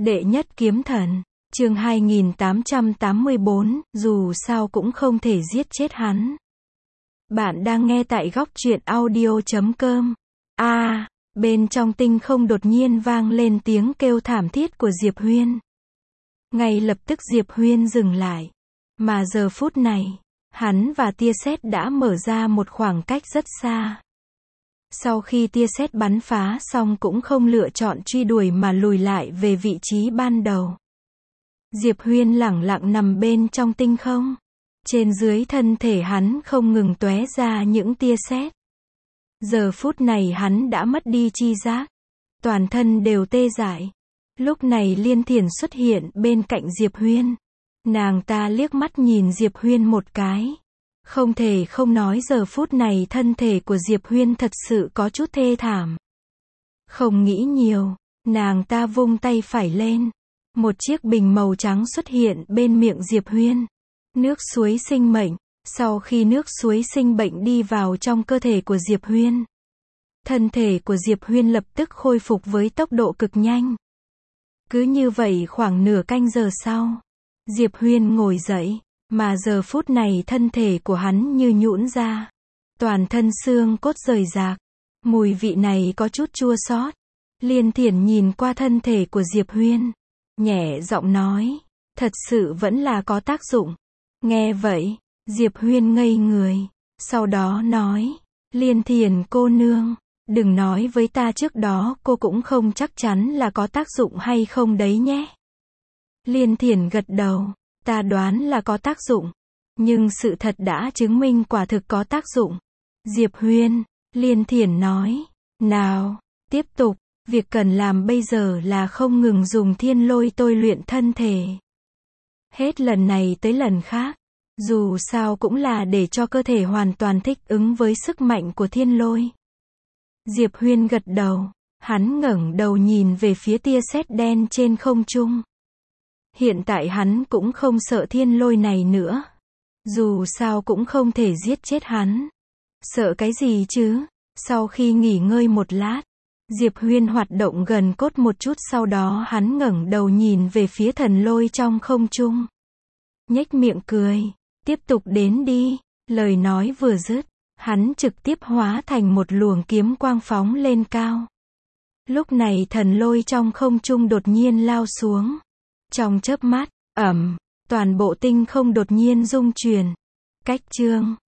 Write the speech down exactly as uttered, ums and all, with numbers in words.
Đệ nhất kiếm thần, chương hai nghìn tám trăm tám mươi bốn, dù sao cũng không thể giết chết hắn. Bạn đang nghe tại góc truyện audio chấm com. A, à, bên trong tinh không đột nhiên vang lên tiếng kêu thảm thiết của Diệp Huyên. Ngay lập tức Diệp Huyên dừng lại. Mà giờ phút này, hắn và tia sét đã mở ra một khoảng cách rất xa. Sau khi tia sét bắn phá xong cũng không lựa chọn truy đuổi mà lùi lại về vị trí ban đầu. Diệp Huyên lẳng lặng nằm bên trong tinh không. Trên dưới thân thể hắn không ngừng tóe ra những tia sét. Giờ phút này hắn đã mất đi chi giác. Toàn thân đều tê dại. Lúc này Liên Thiển xuất hiện bên cạnh Diệp Huyên. Nàng ta liếc mắt nhìn Diệp Huyên một cái. Không thể không nói giờ phút này thân thể của Diệp Huyên thật sự có chút thê thảm. Không nghĩ nhiều, nàng ta vung tay phải lên. Một chiếc bình màu trắng xuất hiện bên miệng Diệp Huyên. Nước suối sinh mệnh. Sau khi nước suối sinh bệnh đi vào trong cơ thể của Diệp Huyên, thân thể của Diệp Huyên lập tức khôi phục với tốc độ cực nhanh. Cứ như vậy khoảng nửa canh giờ sau, Diệp Huyên ngồi dậy, mà giờ phút này thân thể của hắn như nhũn ra. Toàn thân xương cốt rời rạc. Mùi vị này có chút chua xót. Liên Thiển nhìn qua thân thể của Diệp Huyên, nhẹ giọng nói, thật sự vẫn là có tác dụng. Nghe vậy, Diệp Huyên ngây người, sau đó nói, Liên Thiển cô nương, đừng nói với ta trước đó cô cũng không chắc chắn là có tác dụng hay không đấy nhé. Liên Thiển gật đầu, ta đoán là có tác dụng, nhưng sự thật đã chứng minh quả thực có tác dụng. Diệp Huyên, Liên Thiển nói, nào, tiếp tục, việc cần làm bây giờ là không ngừng dùng thiên lôi tôi luyện thân thể. Hết lần này tới lần khác, dù sao cũng là để cho cơ thể hoàn toàn thích ứng với sức mạnh của thiên lôi. Diệp Huyên gật đầu, hắn ngẩng đầu nhìn về phía tia sét đen trên không trung. Hiện tại hắn cũng không sợ thiên lôi này nữa. Dù sao cũng không thể giết chết hắn. Sợ cái gì chứ? Sau khi nghỉ ngơi một lát, Diệp Huyên hoạt động gần cốt một chút, sau đó hắn ngẩng đầu nhìn về phía thần lôi trong không trung. Nhếch miệng cười, tiếp tục đến đi. Lời nói vừa dứt, hắn trực tiếp hóa thành một luồng kiếm quang phóng lên cao. Lúc này thần lôi trong không trung đột nhiên lao xuống. Trong chớp mắt, ầm, toàn bộ tinh không đột nhiên rung chuyển. Cách chương